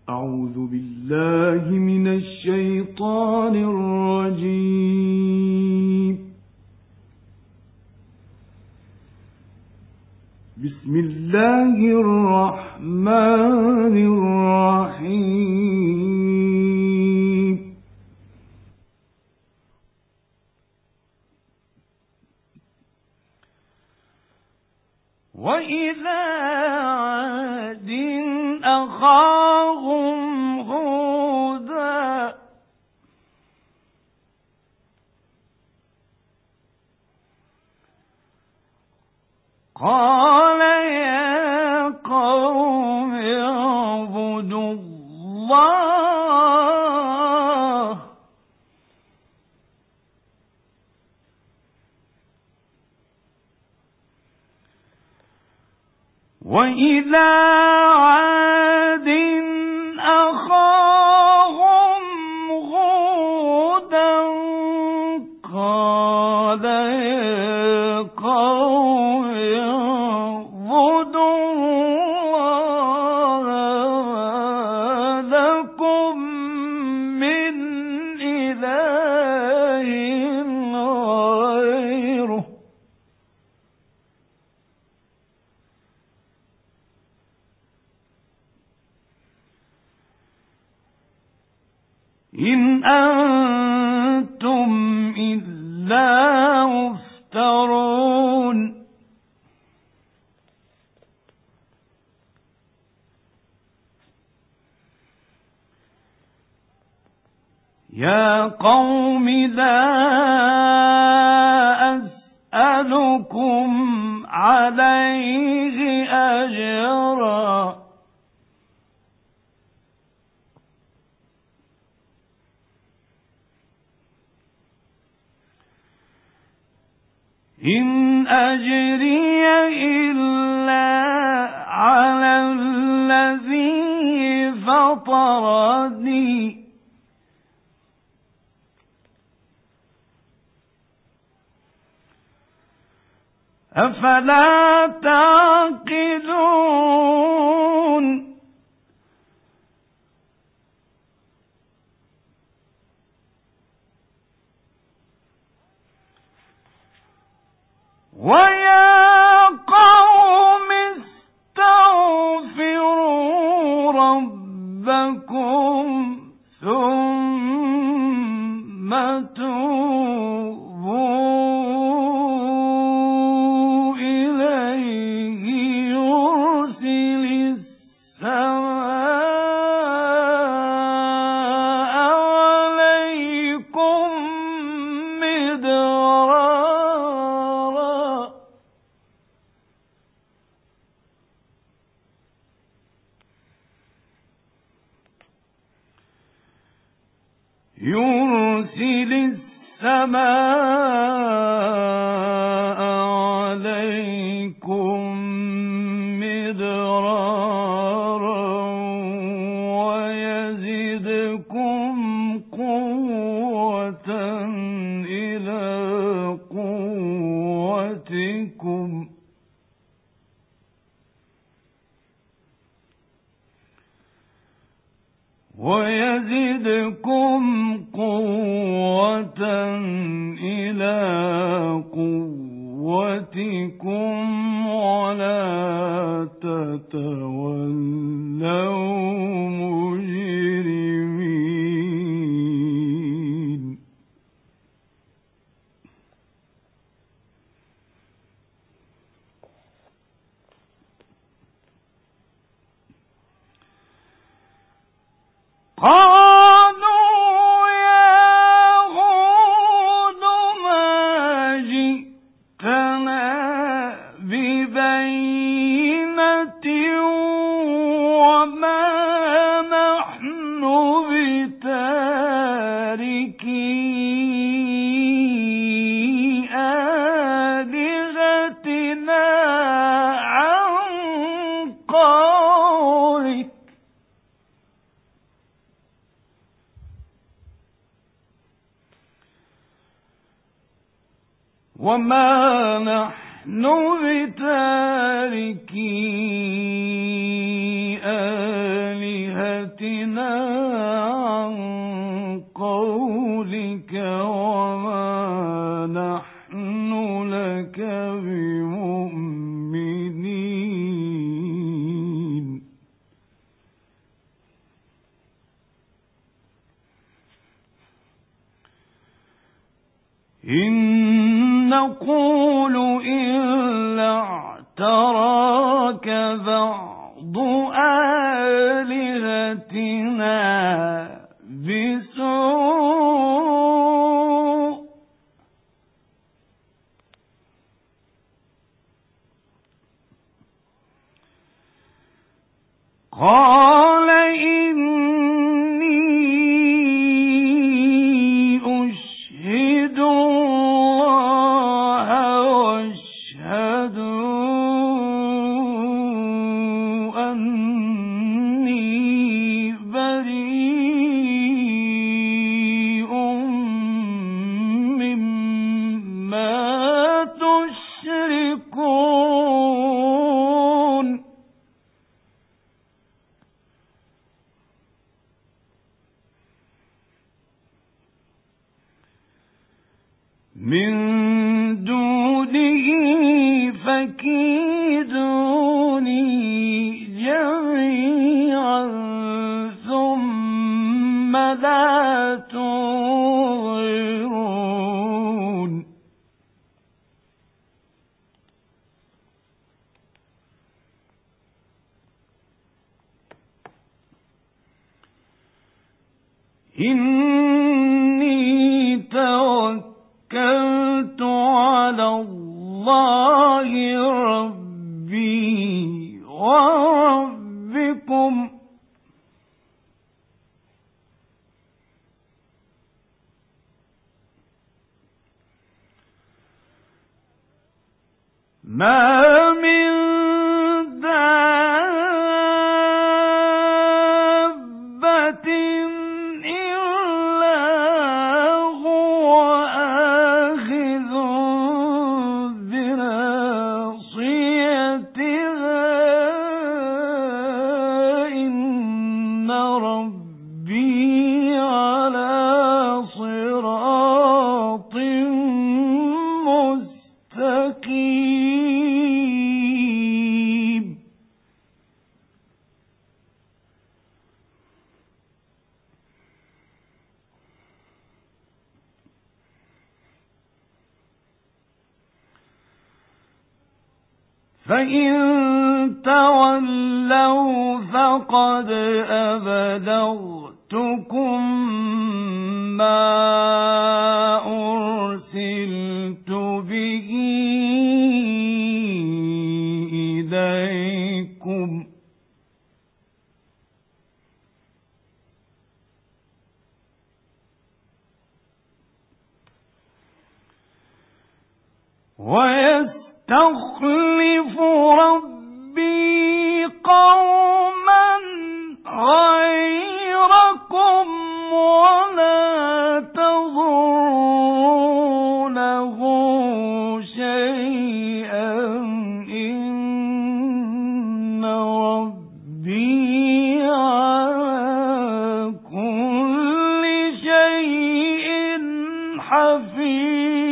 أعوذ بالله من الشيطان الرجيم. بسم الله الرحمن الرحيم. وإلى عاد أخاهم هودا قال يا قوم اعبدوا الله وإلى عاد أخاهم هودا قال يا قوم اعبدوا الله لكم من إله غيره إن أنتم إلا مفترون يا قوم لا أسألكم عليه أجرا إن أجري إلا على الذي فطرني أفلا تعقلون ويا قوم استغفروا ربكم ثم توبوا إليه يرسل السماء عليكم مدرارا يرسل السماء عليكم مدرارا ويزدكم قوة إلى قوتكم إلى قوتكم ولا تتولوا مجرمين قالوا يا هود ما جئتنا ببينة وما نحن بتاركي آلهتنا عن قولك وما نحن بتاركي آلهتنا عن قولك وما نحن لك بمؤمنين إن نقول إلا اعتراك بعض آلهتنا بسوء قال إني أشهد الله واشهدوا أني بريء مما تشركون من دونه فكيدوني جميعا ثم لا تنظرون إني توكلت على الله ربي وربكم ما من دابة إلا هو آخذ بناصيتها إن ربي على صراط مستقيم فإن تولوا فقد أبلغتكم ما أرسلت به إليكم ويستخلف ربي قوما غيركم ولا تضرونه شيئا إن ربي على كل شيء حفيظ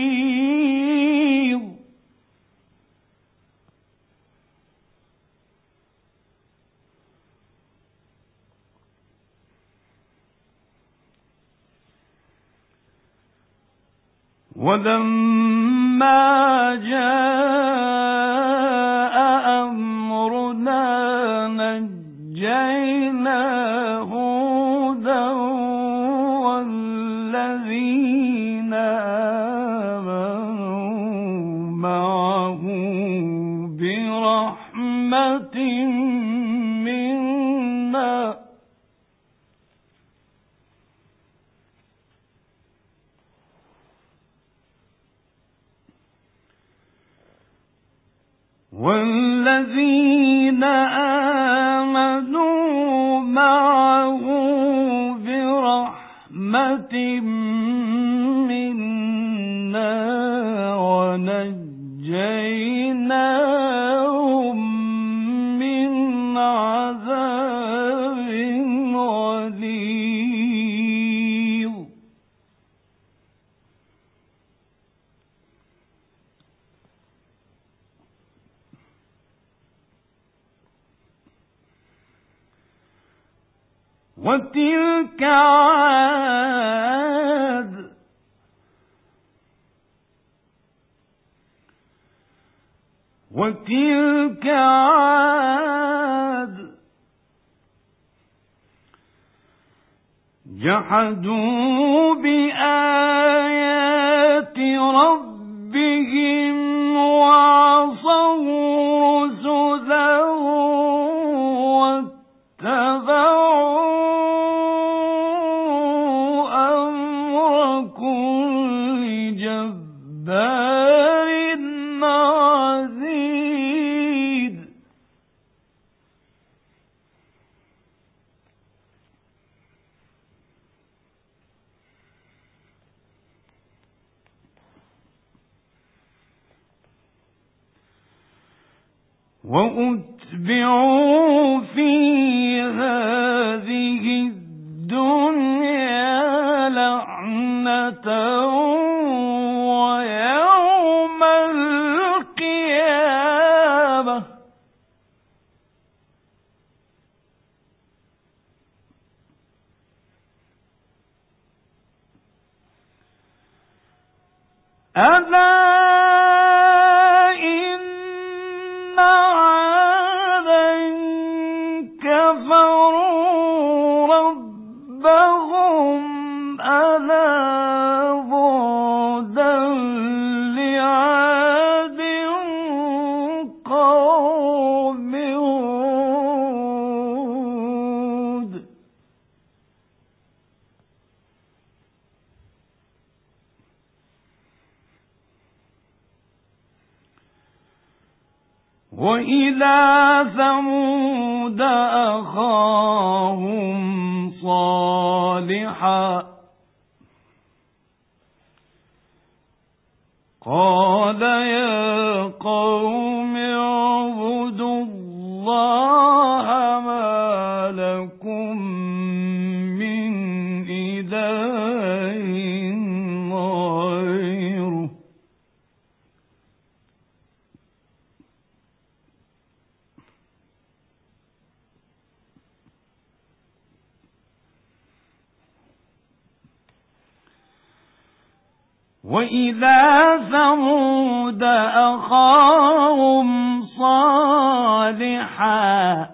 ولما جاء أمرنا نجينا هودا والذين آمنوا معه برحمة منا والذين آمنوا معه برحمة منا ونجيناهم من عذاب وتلك عاد جحدوا بآيات ربهم وعصوا رسله واتبعوا أمر كل جبار عنيد. وأتبعوا في هذه الدنيا لعنة ويوم القيامة ألا إن عادا كفروا ربهم ألا بعدا لعاد قوم هود. وإلى ثمود أخاهم صالحا قال يا قوم اعبدوا الله ما لكم من إله غيره وإلى ثمود أخاهم صالحا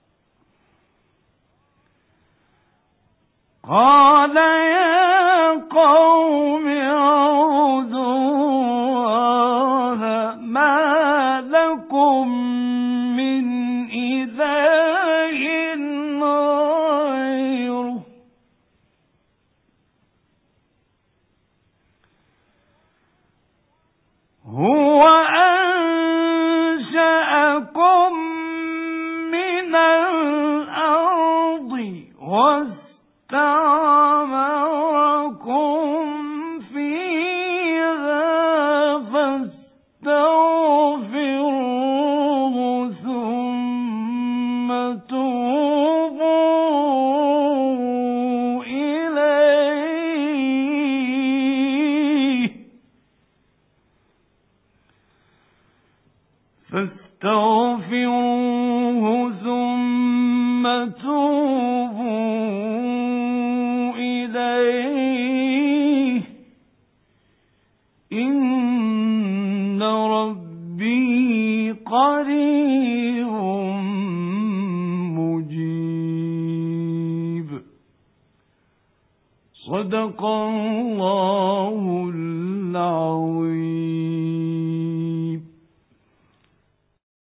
قال يا قوم اعبدوا الله ما لكم من إله غيره هو أنشأكم من الأرض واستعمركم فيها فاستغفروه ثم توبوا إليه فاستغفروه ثم توبوا إليه إن ربي قريب مجيب. صدق الله العظيم.